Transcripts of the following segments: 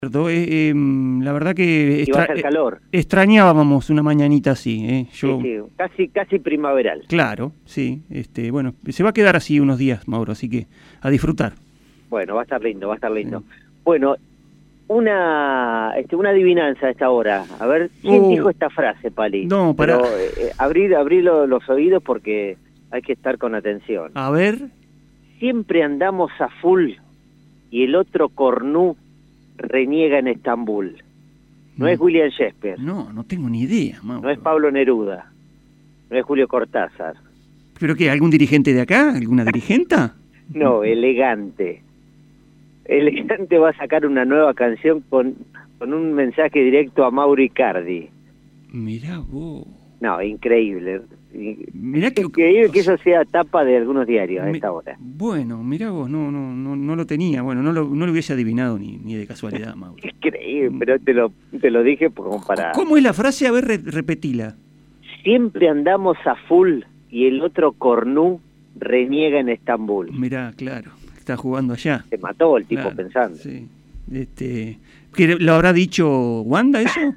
La verdad que Y va a ser calor. extrañábamos una mañanita así, Yo... Sí, casi primaveral. Claro, sí. Bueno, se va a quedar así unos días, Mauro, así que a disfrutar. Bueno, va a estar lindo, va a estar lindo. Bueno, una adivinanza a esta hora. A ver, ¿quién dijo esta frase, Pali? No, para... Pero abrir los oídos porque hay que estar con atención. A ver... Siempre andamos a full y el otro cornú reniega en Estambul. No es William Shakespeare. No tengo ni idea, Mauro. No es Pablo Neruda. No es Julio Cortázar. ¿Pero qué? ¿Algún dirigente de acá? ¿Alguna dirigenta? No, Elegante. Elegante va a sacar una nueva canción con un mensaje directo a Mauro Icardi. Mirá vos. No, increíble. Mirá que... Increíble que eso sea tapa de algunos diarios a esta hora. Bueno, mirá vos, no lo tenía. Bueno, no lo hubiese adivinado ni de casualidad, Mauro. Increíble, pero te lo dije como para... ¿Cómo es la frase? A ver, repetila. Siempre andamos a full y el otro cornú reniega en Estambul. Mirá, claro, está jugando allá. Se mató el tipo, claro, pensando. Sí. ¿Qué, lo habrá dicho Wanda eso?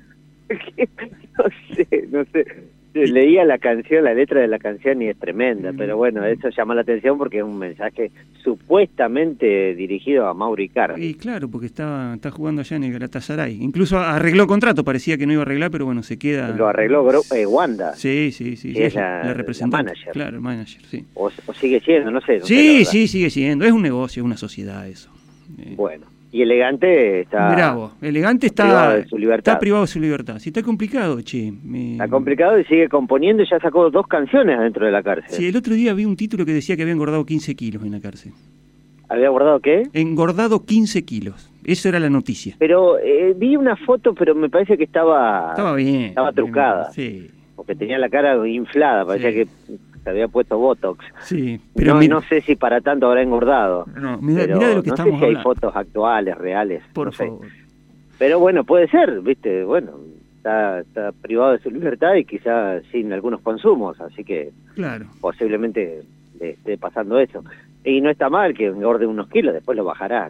No sé. Leía la canción, la letra de la canción y es tremenda, pero bueno, eso llama la atención porque es un mensaje supuestamente dirigido a Mauro Icardi. Y claro, porque está jugando allá en el Galatasaray. Incluso arregló contrato, parecía que no iba a arreglar, pero bueno, se queda... Lo arregló Wanda. Sí. Es la representante. manager. Claro, el manager, sí. O sigue siendo, no sé. Sí, sigue siendo. Es un negocio, es una sociedad eso. Bueno. Y Elegante está... Mirá vos, Elegante está privado de su libertad. Está privado de su libertad. Sí, está complicado, che. Está complicado y sigue componiendo y ya sacó 2 canciones dentro de la cárcel. Sí, el otro día vi un título que decía que había engordado 15 kilos en la cárcel. ¿Había guardado qué? Engordado 15 kilos. Eso era la noticia. Pero vi una foto, pero me parece que estaba bien. Estaba trucada. Sí. Porque tenía la cara inflada, parecía que se había puesto Botox. Sí, pero no sé si para tanto habrá engordado. No, mirá de lo que no estamos sé si hay hablando. fotos actuales, reales. Por no sé. favor. Pero bueno, puede ser, ¿viste? Bueno, está privado de su libertad y quizá sin algunos consumos, así que claro, posiblemente le esté pasando eso. Y no está mal que engorde unos kilos, después lo bajará.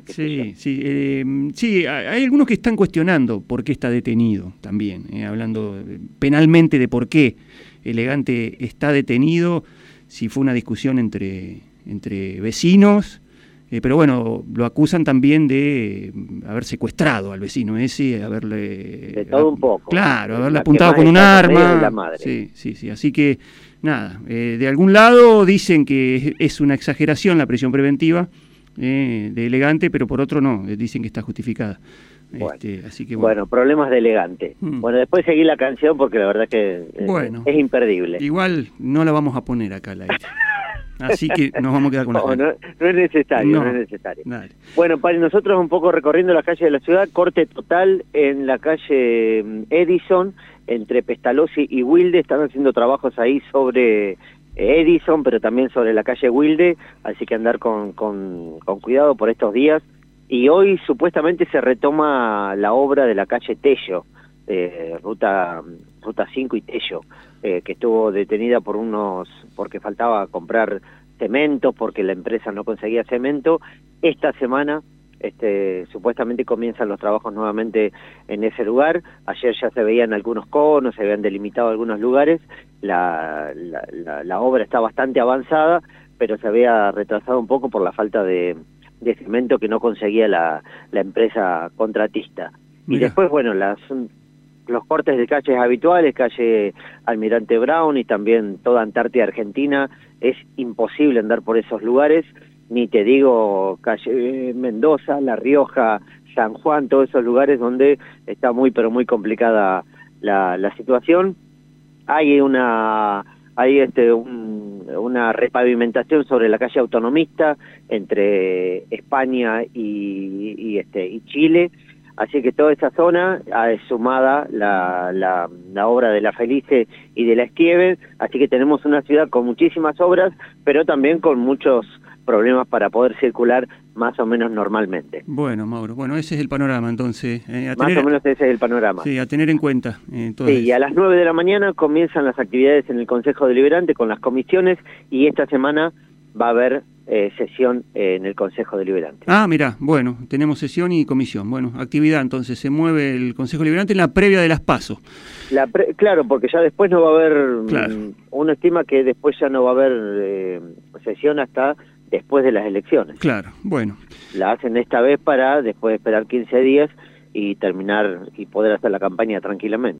Sí, hay algunos que están cuestionando por qué está detenido también, hablando penalmente de por qué Elegante está detenido, si fue una discusión entre vecinos, pero bueno, lo acusan también de haber secuestrado al vecino ese, haberle... De todo un poco. Claro, haberle apuntado con un arma. Sí, así que nada, de algún lado dicen que es una exageración la prisión preventiva de Elegante, pero por otro no, dicen que está justificada. Bueno, así que bueno, problemas de Elegante. Bueno, después seguí la canción porque la verdad que es imperdible. Igual no la vamos a poner acá al aire. Así que nos vamos a quedar con no es necesario, no es necesario. Dale. Bueno, para nosotros un poco recorriendo las calles de la ciudad, corte total en la calle Edison, entre Pestalozzi y Wilde, están haciendo trabajos ahí sobre Edison, pero también sobre la calle Wilde, así que andar con cuidado por estos días. Y hoy supuestamente se retoma la obra de la calle Tello, ruta 5 y Tello, que estuvo detenida porque faltaba comprar cemento, porque la empresa no conseguía cemento. Esta semana supuestamente comienzan los trabajos nuevamente en ese lugar. Ayer ya se veían algunos conos, se habían delimitado algunos lugares. La obra está bastante avanzada, pero se había retrasado un poco por la falta de cemento que no conseguía la empresa contratista. Y después, bueno, los cortes de calles habituales, calle Almirante Brown y también toda Antártida Argentina, es imposible andar por esos lugares, ni te digo calle Mendoza, La Rioja, San Juan, todos esos lugares donde está muy pero muy complicada la situación. Hay una repavimentación sobre la calle Autonomista entre España y Chile, así que toda esa zona es sumada la obra de la Felice y de la Esquivel, así que tenemos una ciudad con muchísimas obras, pero también con muchos problemas para poder circular más o menos normalmente. Bueno, Mauro, ese es el panorama entonces. Más o menos ese es el panorama. Sí, a tener en cuenta. Y a las 9 de la mañana comienzan las actividades en el Consejo Deliberante con las comisiones y esta semana va a haber sesión en el Consejo Deliberante. Ah, mirá, bueno, tenemos sesión y comisión. Bueno, actividad, entonces se mueve el Consejo Deliberante en la previa de las PASO. Claro, porque ya después no va a haber, claro. Uno estima que después ya no va a haber sesión hasta después de las elecciones. Claro, bueno. La hacen esta vez para después esperar 15 días y terminar y poder hacer la campaña tranquilamente.